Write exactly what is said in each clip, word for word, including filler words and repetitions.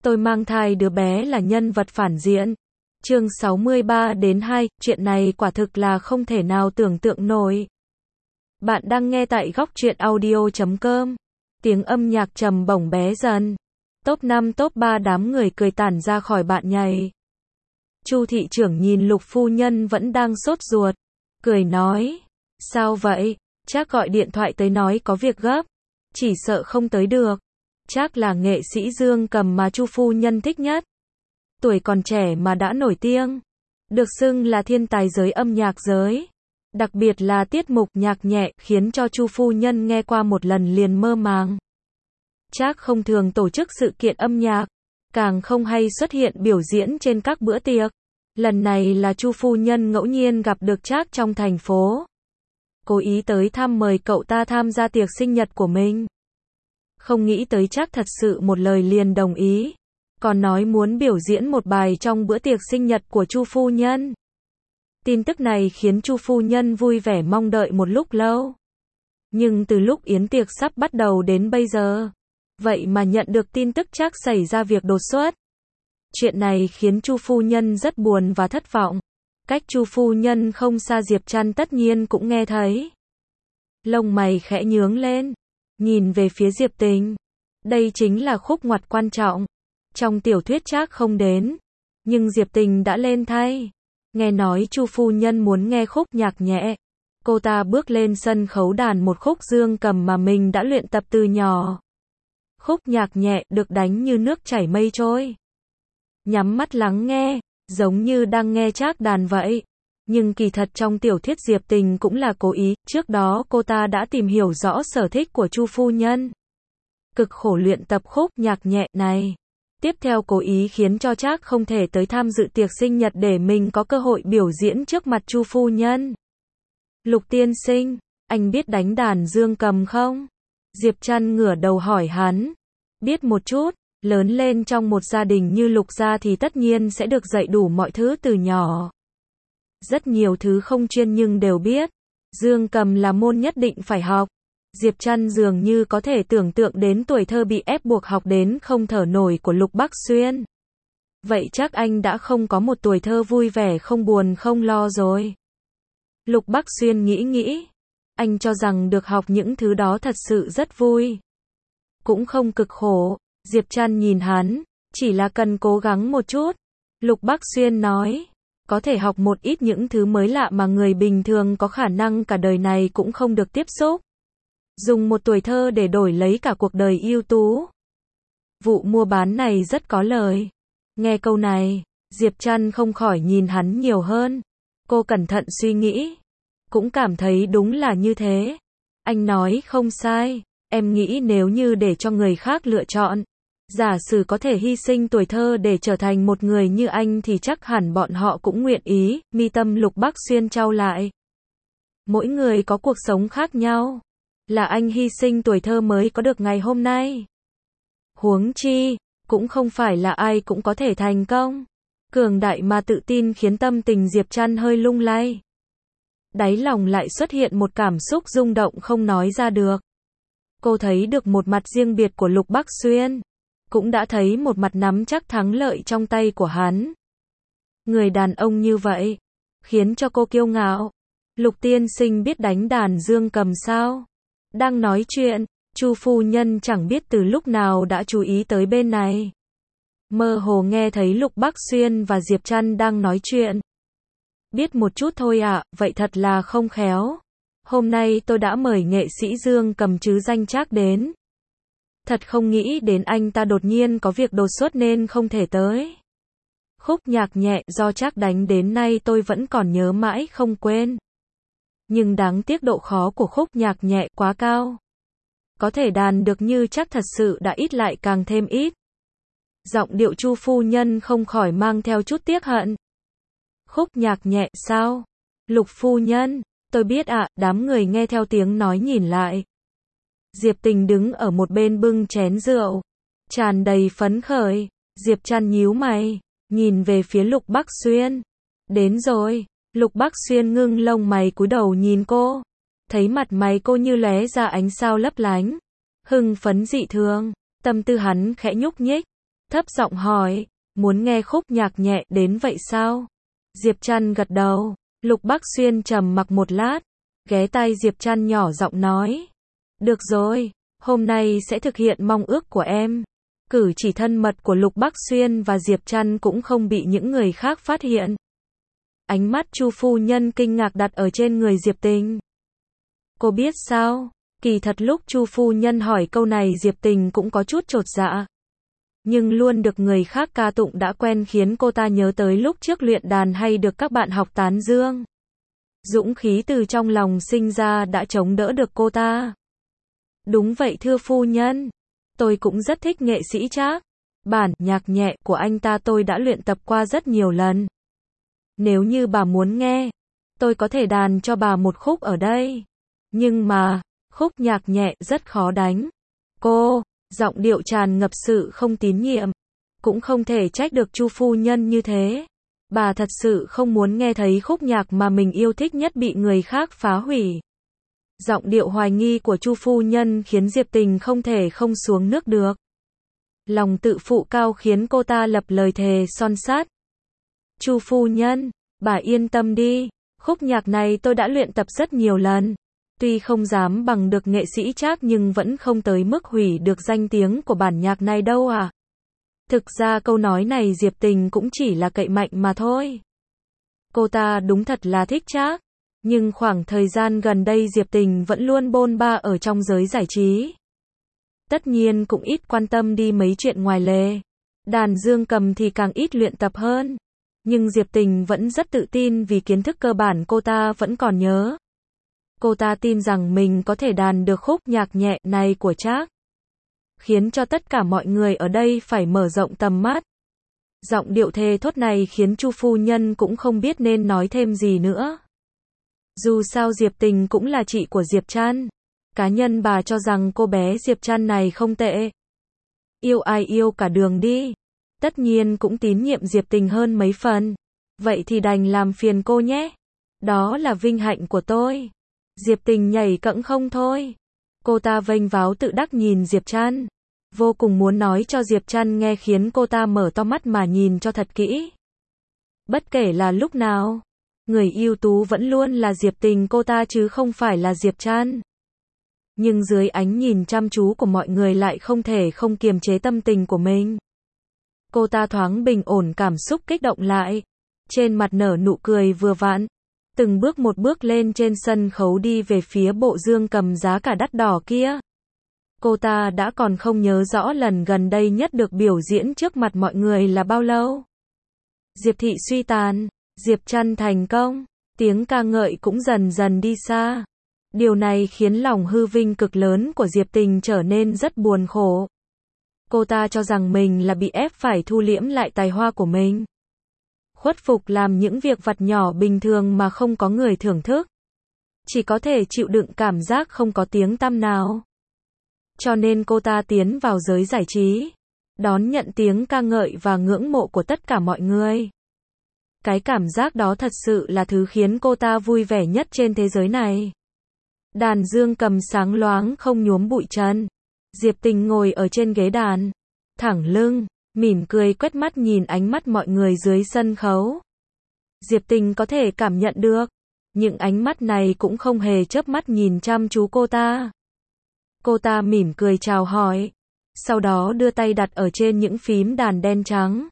Tôi mang thai đứa bé là nhân vật phản diện. Chương sáu mươi ba đến hai, chuyện này quả thực là không thể nào tưởng tượng nổi. Bạn đang nghe tại góc truyện audio chấm com. Tiếng âm nhạc trầm bổng bé dần. Top năm top ba đám người cười tản ra khỏi bạn nhảy. Chu thị trưởng nhìn Lục phu nhân vẫn đang sốt ruột, cười nói: "Sao vậy? Chắc gọi điện thoại tới nói có việc gấp, chỉ sợ không tới được." Chắc là nghệ sĩ Dương Cầm mà Chu phu nhân thích nhất. Tuổi còn trẻ mà đã nổi tiếng, được xưng là thiên tài giới âm nhạc giới. Đặc biệt là tiết mục nhạc nhẹ khiến cho Chu phu nhân nghe qua một lần liền mơ màng. Chắc không thường tổ chức sự kiện âm nhạc, càng không hay xuất hiện biểu diễn trên các bữa tiệc. Lần này là Chu phu nhân ngẫu nhiên gặp được Trác trong thành phố, cố ý tới thăm mời cậu ta tham gia tiệc sinh nhật của mình. Không nghĩ tới Trác thật sự một lời liền đồng ý, còn nói muốn biểu diễn một bài trong bữa tiệc sinh nhật của Chu phu nhân. Tin tức này khiến Chu phu nhân vui vẻ mong đợi một lúc lâu. Nhưng từ lúc yến tiệc sắp bắt đầu đến bây giờ, vậy mà nhận được tin tức Trác xảy ra việc đột xuất. Chuyện này khiến Chu phu nhân rất buồn và thất vọng. Cách Chu phu nhân không xa Diệp Trăn tất nhiên cũng nghe thấy. Lông mày khẽ nhướng lên, nhìn về phía Diệp Tình. Đây chính là khúc ngoặt quan trọng. Trong tiểu thuyết Trác không đến, nhưng Diệp Tình đã lên thay. Nghe nói Chu phu nhân muốn nghe khúc nhạc nhẹ, cô ta bước lên sân khấu đàn một khúc Dương Cầm mà mình đã luyện tập từ nhỏ. Khúc nhạc nhẹ được đánh như nước chảy mây trôi. Nhắm mắt lắng nghe, giống như đang nghe Trác đàn vậy. Nhưng kỳ thật trong tiểu thuyết Diệp Tình cũng là cố ý, trước đó cô ta đã tìm hiểu rõ sở thích của Chu phu nhân. Cực khổ luyện tập khúc nhạc nhẹ này. Tiếp theo cố ý khiến cho Trác không thể tới tham dự tiệc sinh nhật để mình có cơ hội biểu diễn trước mặt Chu phu nhân. Lục tiên sinh, anh biết đánh đàn Dương Cầm không? Diệp Trăn ngửa đầu hỏi hắn. Biết một chút, lớn lên trong một gia đình như Lục gia thì tất nhiên sẽ được dạy đủ mọi thứ từ nhỏ. Rất nhiều thứ không chuyên nhưng đều biết. Dương Cầm là môn nhất định phải học. Diệp Trăn dường như có thể tưởng tượng đến tuổi thơ bị ép buộc học đến không thở nổi của Lục Bắc Xuyên. Vậy chắc anh đã không có một tuổi thơ vui vẻ không buồn không lo rồi. Lục Bắc Xuyên nghĩ nghĩ. Anh cho rằng được học những thứ đó thật sự rất vui. Cũng không cực khổ. Diệp Trăn nhìn hắn, chỉ là cần cố gắng một chút. Lục Bắc Xuyên nói, có thể học một ít những thứ mới lạ mà người bình thường có khả năng cả đời này cũng không được tiếp xúc. Dùng một tuổi thơ để đổi lấy cả cuộc đời ưu tú. Vụ mua bán này rất có lời. Nghe câu này, Diệp Trăn không khỏi nhìn hắn nhiều hơn. Cô cẩn thận suy nghĩ, cũng cảm thấy đúng là như thế. Anh nói không sai, em nghĩ nếu như để cho người khác lựa chọn, giả sử có thể hy sinh tuổi thơ để trở thành một người như anh thì chắc hẳn bọn họ cũng nguyện ý. Mi tâm Lục Bắc Xuyên chau lại. Mỗi người có cuộc sống khác nhau. Là anh hy sinh tuổi thơ mới có được ngày hôm nay. Huống chi, cũng không phải là ai cũng có thể thành công. Cường đại mà tự tin khiến tâm tình Diệp Trăn hơi lung lay. Đáy lòng lại xuất hiện một cảm xúc rung động không nói ra được. Cô thấy được một mặt riêng biệt của Lục Bắc Xuyên. Cũng đã thấy một mặt nắm chắc thắng lợi trong tay của hắn. Người đàn ông như vậy, khiến cho cô kiêu ngạo. Lục tiên sinh biết đánh đàn Dương Cầm sao? Đang nói chuyện, Chu phu nhân chẳng biết từ lúc nào đã chú ý tới bên này. Mơ hồ nghe thấy Lục Bắc Xuyên và Diệp Trăn đang nói chuyện. Biết một chút thôi ạ, à, vậy thật là không khéo. Hôm nay tôi đã mời nghệ sĩ Dương Cầm chứ danh Trác đến. Thật không nghĩ đến anh ta đột nhiên có việc đột xuất nên không thể tới. Khúc nhạc nhẹ do Trác đánh đến nay tôi vẫn còn nhớ mãi không quên. Nhưng đáng tiếc độ khó của khúc nhạc nhẹ quá cao. Có thể đàn được như Trác thật sự đã ít lại càng thêm ít. Giọng điệu Chu phu nhân không khỏi mang theo chút tiếc hận. Khúc nhạc nhẹ sao? Lục phu nhân, tôi biết ạ. À, đám người nghe theo tiếng nói nhìn lại. Diệp Tình đứng ở một bên bưng chén rượu, tràn đầy phấn khởi. Diệp Trăn nhíu mày, nhìn về phía Lục Bắc Xuyên. Đến rồi. Lục Bắc Xuyên ngưng lông mày cúi đầu nhìn cô. Thấy mặt mày cô như lóe ra ánh sao lấp lánh. Hưng phấn dị thường. Tâm tư hắn khẽ nhúc nhích. thấp giọng hỏi, muốn nghe khúc nhạc nhẹ đến vậy sao? Diệp Trăn gật đầu. Lục Bắc Xuyên trầm mặc một lát, ghé tai Diệp Trăn nhỏ giọng nói, được rồi, hôm nay sẽ thực hiện mong ước của em. Cử chỉ thân mật của Lục Bắc Xuyên và Diệp Trăn cũng không bị những người khác phát hiện. Ánh mắt Chu phu nhân kinh ngạc đặt ở trên người Diệp Tình. Cô biết sao? Kỳ thật lúc Chu phu nhân hỏi câu này Diệp Tình cũng có chút chột dạ. Nhưng luôn được người khác ca tụng đã quen khiến cô ta nhớ tới lúc trước luyện đàn hay được các bạn học tán dương. Dũng khí từ trong lòng sinh ra đã chống đỡ được cô ta. Đúng vậy thưa phu nhân. Tôi cũng rất thích nghệ sĩ Trác. Bản nhạc nhẹ của anh ta tôi đã luyện tập qua rất nhiều lần. Nếu như bà muốn nghe, tôi có thể đàn cho bà một khúc ở đây. Nhưng mà, khúc nhạc nhẹ rất khó đánh. Cô, giọng điệu tràn ngập sự không tín nhiệm. Cũng không thể trách được Chu phu nhân như thế. Bà thật sự không muốn nghe thấy khúc nhạc mà mình yêu thích nhất bị người khác phá hủy. Giọng điệu hoài nghi của Chu phu nhân khiến Diệp Tình không thể không xuống nước được. Lòng tự phụ cao khiến cô ta lập lời thề son sắt. Chu phu nhân, bà yên tâm đi, khúc nhạc này tôi đã luyện tập rất nhiều lần. Tuy không dám bằng được nghệ sĩ Trác nhưng vẫn không tới mức hủy được danh tiếng của bản nhạc này đâu à. Thực ra câu nói này Diệp Tình cũng chỉ là cậy mạnh mà thôi. Cô ta đúng thật là thích Trác, nhưng khoảng thời gian gần đây Diệp Tình vẫn luôn bôn ba ở trong giới giải trí. Tất nhiên cũng ít quan tâm đi mấy chuyện ngoài lề. Đàn dương cầm thì càng ít luyện tập hơn. Nhưng Diệp Tình vẫn rất tự tin vì kiến thức cơ bản cô ta vẫn còn nhớ. Cô ta tin rằng mình có thể đàn được khúc nhạc nhẹ này của Trác, khiến cho tất cả mọi người ở đây phải mở rộng tầm mắt. Giọng điệu thề thốt này khiến Chu phu nhân cũng không biết nên nói thêm gì nữa. Dù sao Diệp Tình cũng là chị của Diệp Trăn. Cá nhân bà cho rằng cô bé Diệp Trăn này không tệ. Yêu ai yêu cả đường đi. Tất nhiên cũng tín nhiệm Diệp Tình hơn mấy phần. Vậy thì đành làm phiền cô nhé. Đó là vinh hạnh của tôi. Diệp Tình nhảy cẫng không thôi. Cô ta vênh váo tự đắc nhìn Diệp Trăn. Vô cùng muốn nói cho Diệp Trăn nghe khiến cô ta mở to mắt mà nhìn cho thật kỹ. Bất kể là lúc nào, người ưu tú vẫn luôn là Diệp Tình cô ta chứ không phải là Diệp Trăn. Nhưng dưới ánh nhìn chăm chú của mọi người lại không thể không kiềm chế tâm tình của mình. Cô ta thoáng bình ổn cảm xúc kích động lại. Trên mặt nở nụ cười vừa vặn. Từng bước một bước lên trên sân khấu đi về phía bộ dương cầm giá cả đắt đỏ kia. Cô ta đã còn không nhớ rõ lần gần đây nhất được biểu diễn trước mặt mọi người là bao lâu. Diệp thị suy tàn, Diệp Trăn thành công, tiếng ca ngợi cũng dần dần đi xa. Điều này khiến lòng hư vinh cực lớn của Diệp Tình trở nên rất buồn khổ. Cô ta cho rằng mình là bị ép phải thu liễm lại tài hoa của mình. Khuất phục làm những việc vặt nhỏ bình thường mà không có người thưởng thức. Chỉ có thể chịu đựng cảm giác không có tiếng tăm nào. Cho nên cô ta tiến vào giới giải trí, đón nhận tiếng ca ngợi và ngưỡng mộ của tất cả mọi người. Cái cảm giác đó thật sự là thứ khiến cô ta vui vẻ nhất trên thế giới này. Đàn dương cầm sáng loáng không nhuốm bụi trần. Diệp Tình ngồi ở trên ghế đàn, thẳng lưng, mỉm cười quét mắt nhìn ánh mắt mọi người dưới sân khấu. Diệp Tình có thể cảm nhận được, những ánh mắt này cũng không hề chớp mắt nhìn chăm chú cô ta. Cô ta mỉm cười chào hỏi, sau đó đưa tay đặt ở trên những phím đàn đen trắng.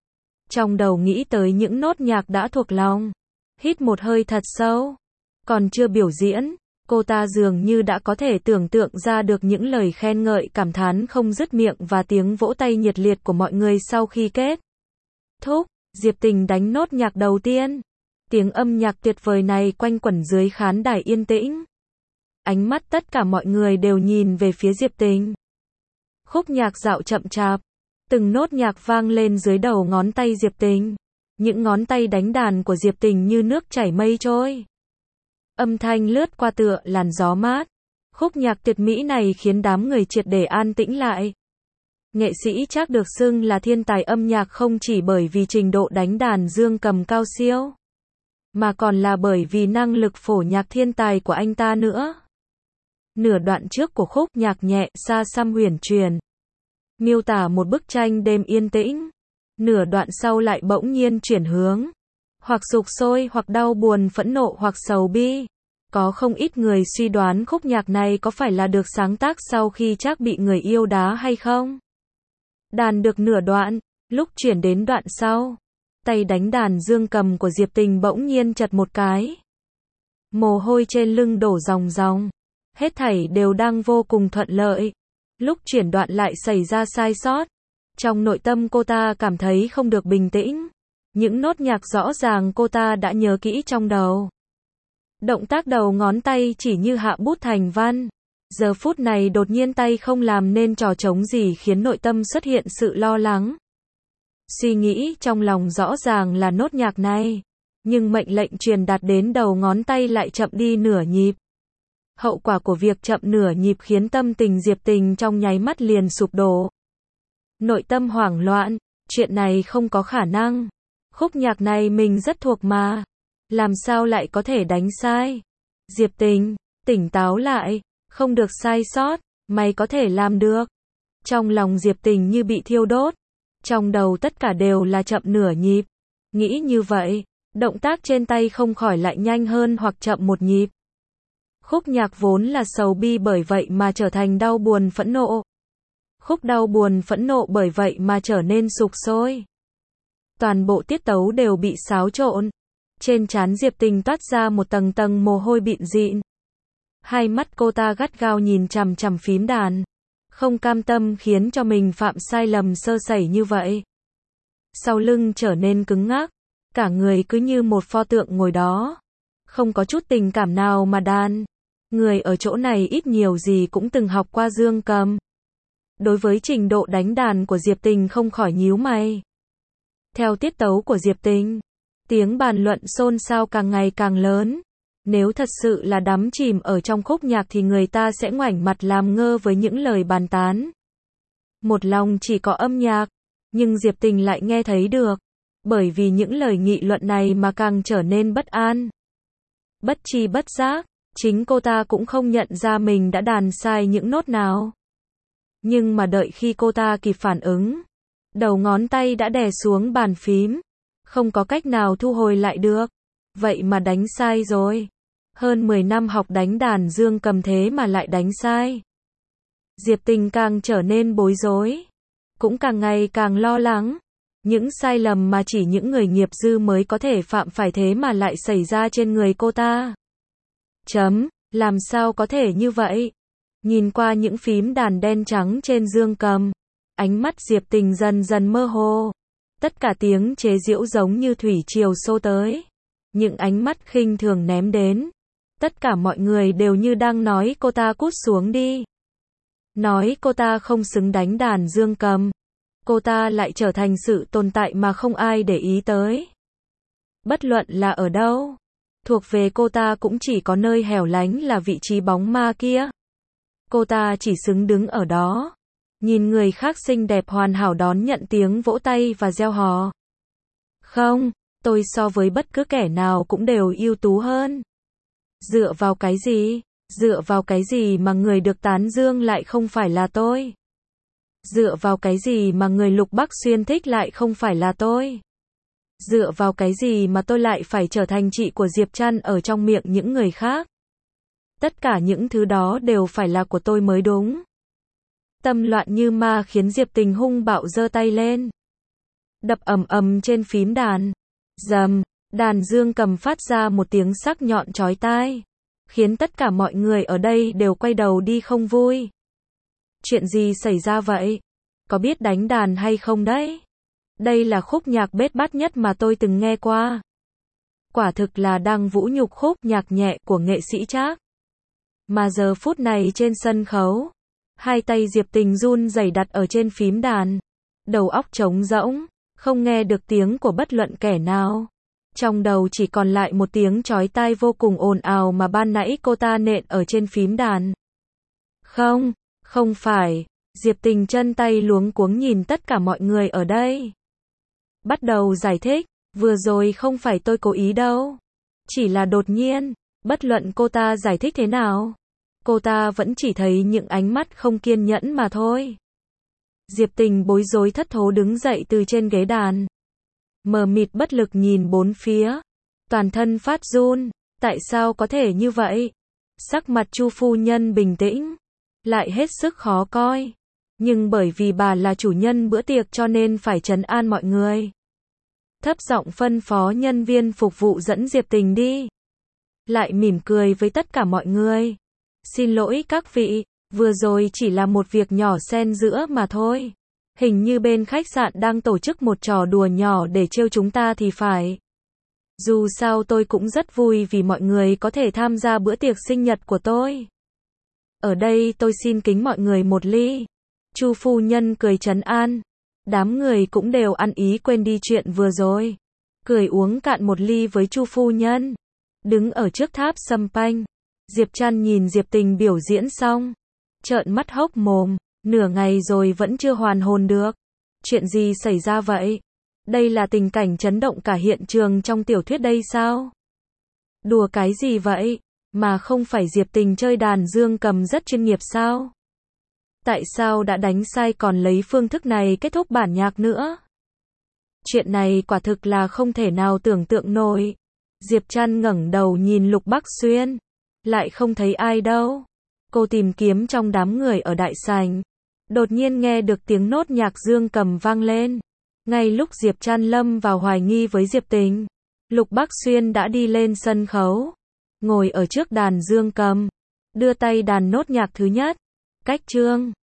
Trong đầu nghĩ tới những nốt nhạc đã thuộc lòng, hít một hơi thật sâu. Còn chưa biểu diễn, cô ta dường như đã có thể tưởng tượng ra được những lời khen ngợi cảm thán không dứt miệng và tiếng vỗ tay nhiệt liệt của mọi người sau khi kết thúc. Diệp Tình đánh nốt nhạc đầu tiên. Tiếng âm nhạc tuyệt vời này quanh quẩn dưới khán đài yên tĩnh. Ánh mắt tất cả mọi người đều nhìn về phía Diệp Tình. Khúc nhạc dạo chậm chạp, từng nốt nhạc vang lên dưới đầu ngón tay Diệp Tình. Những ngón tay đánh đàn của Diệp Tình như nước chảy mây trôi. Âm thanh lướt qua tựa làn gió mát. Khúc nhạc tuyệt mỹ này khiến đám người triệt để an tĩnh lại. Nghệ sĩ Trác được xưng là thiên tài âm nhạc không chỉ bởi vì trình độ đánh đàn dương cầm cao siêu, mà còn là bởi vì năng lực phổ nhạc thiên tài của anh ta nữa. Nửa đoạn trước của khúc nhạc nhẹ xa xăm huyền truyền, miêu tả một bức tranh đêm yên tĩnh. Nửa đoạn sau lại bỗng nhiên chuyển hướng, hoặc sục sôi, hoặc đau buồn, phẫn nộ, hoặc sầu bi. Có không ít người suy đoán khúc nhạc này có phải là được sáng tác sau khi Trác bị người yêu đá hay không. Đàn được nửa đoạn, lúc chuyển đến đoạn sau, tay đánh đàn dương cầm của Diệp Tình bỗng nhiên chật một cái. Mồ hôi trên lưng đổ ròng ròng. Hết thảy đều đang vô cùng thuận lợi. Lúc chuyển đoạn lại xảy ra sai sót. Trong nội tâm cô ta cảm thấy không được bình tĩnh. Những nốt nhạc rõ ràng cô ta đã nhớ kỹ trong đầu. Động tác đầu ngón tay chỉ như hạ bút thành văn. Giờ phút này đột nhiên tay không làm nên trò trống gì khiến nội tâm xuất hiện sự lo lắng. Suy nghĩ trong lòng rõ ràng là nốt nhạc này. Nhưng mệnh lệnh truyền đạt đến đầu ngón tay lại chậm đi nửa nhịp. Hậu quả của việc chậm nửa nhịp khiến tâm tình Diệp Tình trong nháy mắt liền sụp đổ. Nội tâm hoảng loạn, chuyện này không có khả năng. Khúc nhạc này mình rất thuộc mà. Làm sao lại có thể đánh sai? Diệp Tình, tỉnh táo lại, không được sai sót, mày có thể làm được. Trong lòng Diệp Tình như bị thiêu đốt. Trong đầu tất cả đều là chậm nửa nhịp. Nghĩ như vậy, động tác trên tay không khỏi lại nhanh hơn hoặc chậm một nhịp. Khúc nhạc vốn là sầu bi bởi vậy mà trở thành đau buồn phẫn nộ. Khúc đau buồn phẫn nộ bởi vậy mà trở nên sục sôi. Toàn bộ tiết tấu đều bị xáo trộn. Trên trán Diệp Tình toát ra một tầng tầng mồ hôi bịn dịn. Hai mắt cô ta gắt gao nhìn chằm chằm phím đàn. Không cam tâm khiến cho mình phạm sai lầm sơ sẩy như vậy. Sau lưng trở nên cứng ngắc. Cả người cứ như một pho tượng ngồi đó. Không có chút tình cảm nào mà đàn. Người ở chỗ này ít nhiều gì cũng từng học qua dương cầm. Đối với trình độ đánh đàn của Diệp Tình không khỏi nhíu mày. Theo tiết tấu của Diệp Tình, tiếng bàn luận xôn xao càng ngày càng lớn. Nếu thật sự là đắm chìm ở trong khúc nhạc thì người ta sẽ ngoảnh mặt làm ngơ với những lời bàn tán. Một lòng chỉ có âm nhạc, nhưng Diệp Tình lại nghe thấy được. Bởi vì những lời nghị luận này mà càng trở nên bất an. Bất tri bất giác, chính cô ta cũng không nhận ra mình đã đàn sai những nốt nào. Nhưng mà đợi khi cô ta kịp phản ứng, đầu ngón tay đã đè xuống bàn phím. Không có cách nào thu hồi lại được. Vậy mà đánh sai rồi. Hơn mười năm học đánh đàn dương cầm thế mà lại đánh sai. Diệp Tình càng trở nên bối rối. Cũng càng ngày càng lo lắng. Những sai lầm mà chỉ những người nghiệp dư mới có thể phạm phải thế mà lại xảy ra trên người cô ta. Chấm, làm sao có thể như vậy? Nhìn qua những phím đàn đen trắng trên dương cầm, ánh mắt Diệp Tình dần dần mơ hồ. Tất cả tiếng chế giễu giống như thủy triều xô tới. Những ánh mắt khinh thường ném đến. Tất cả mọi người đều như đang nói cô ta cút xuống đi. Nói cô ta không xứng đánh đàn dương cầm. Cô ta lại trở thành sự tồn tại mà không ai để ý tới. Bất luận là ở đâu, thuộc về cô ta cũng chỉ có nơi hẻo lánh là vị trí bóng ma kia. Cô ta chỉ xứng đứng ở đó, nhìn người khác xinh đẹp hoàn hảo đón nhận tiếng vỗ tay và reo hò. Không, tôi so với bất cứ kẻ nào cũng đều ưu tú hơn. Dựa vào cái gì? Dựa vào cái gì mà người được tán dương lại không phải là tôi? Dựa vào cái gì mà người Lục Bắc Xuyên thích lại không phải là tôi? Dựa vào cái gì mà tôi lại phải trở thành chị của Diệp Trăn ở trong miệng những người khác? Tất cả những thứ đó đều phải là của tôi mới đúng. Tâm loạn như ma khiến Diệp Tình hung bạo giơ tay lên. Đập ầm ầm trên phím đàn. Rầm, đàn dương cầm phát ra một tiếng sắc nhọn chói tai. Khiến tất cả mọi người ở đây đều quay đầu đi không vui. Chuyện gì xảy ra vậy? Có biết đánh đàn hay không đấy? Đây là khúc nhạc bết bát nhất mà tôi từng nghe qua. Quả thực là đang vũ nhục khúc nhạc nhẹ của nghệ sĩ Trác. Mà giờ phút này trên sân khấu, hai tay Diệp Tình run rẩy đặt ở trên phím đàn. Đầu óc trống rỗng, không nghe được tiếng của bất luận kẻ nào. Trong đầu chỉ còn lại một tiếng chói tai vô cùng ồn ào mà ban nãy cô ta nện ở trên phím đàn. Không, không phải. Diệp Tình chân tay luống cuống nhìn tất cả mọi người ở đây. Bắt đầu giải thích, vừa rồi không phải tôi cố ý đâu. Chỉ là đột nhiên, bất luận cô ta giải thích thế nào, cô ta vẫn chỉ thấy những ánh mắt không kiên nhẫn mà thôi. Diệp Tình bối rối thất thố đứng dậy từ trên ghế đàn. Mờ mịt bất lực nhìn bốn phía. Toàn thân phát run. Tại sao có thể như vậy? Sắc mặt Chu phu nhân bình tĩnh. Lại hết sức khó coi. Nhưng bởi vì bà là chủ nhân bữa tiệc cho nên phải trấn an mọi người. Thấp giọng phân phó nhân viên phục vụ dẫn Diệp Tình đi. Lại mỉm cười với tất cả mọi người. Xin lỗi các vị, vừa rồi chỉ là một việc nhỏ xen giữa mà thôi. Hình như bên khách sạn đang tổ chức một trò đùa nhỏ để trêu chúng ta thì phải. Dù sao tôi cũng rất vui vì mọi người có thể tham gia bữa tiệc sinh nhật của tôi. Ở đây tôi xin kính mọi người một ly. Chu phu nhân cười trấn an. Đám người cũng đều ăn ý quên đi chuyện vừa rồi. Cười uống cạn một ly với Chu phu nhân. Đứng ở trước tháp sâm panh. Diệp Trăn nhìn Diệp Tình biểu diễn xong. Trợn mắt hốc mồm. Nửa ngày rồi vẫn chưa hoàn hồn được. Chuyện gì xảy ra vậy? Đây là tình cảnh chấn động cả hiện trường trong tiểu thuyết đây sao? Đùa cái gì vậy? Mà không phải Diệp Tình chơi đàn dương cầm rất chuyên nghiệp sao? Tại sao đã đánh sai còn lấy phương thức này kết thúc bản nhạc nữa? Chuyện này quả thực là không thể nào tưởng tượng nổi. Diệp Trăn ngẩng đầu nhìn Lục Bắc Xuyên. Lại không thấy ai đâu. Cô tìm kiếm trong đám người ở đại sảnh. Đột nhiên nghe được tiếng nốt nhạc dương cầm vang lên. Ngay lúc Diệp Trăn lâm vào hoài nghi với Diệp Tình, Lục Bắc Xuyên đã đi lên sân khấu. Ngồi ở trước đàn dương cầm. Đưa tay đàn nốt nhạc thứ nhất. Cách chương.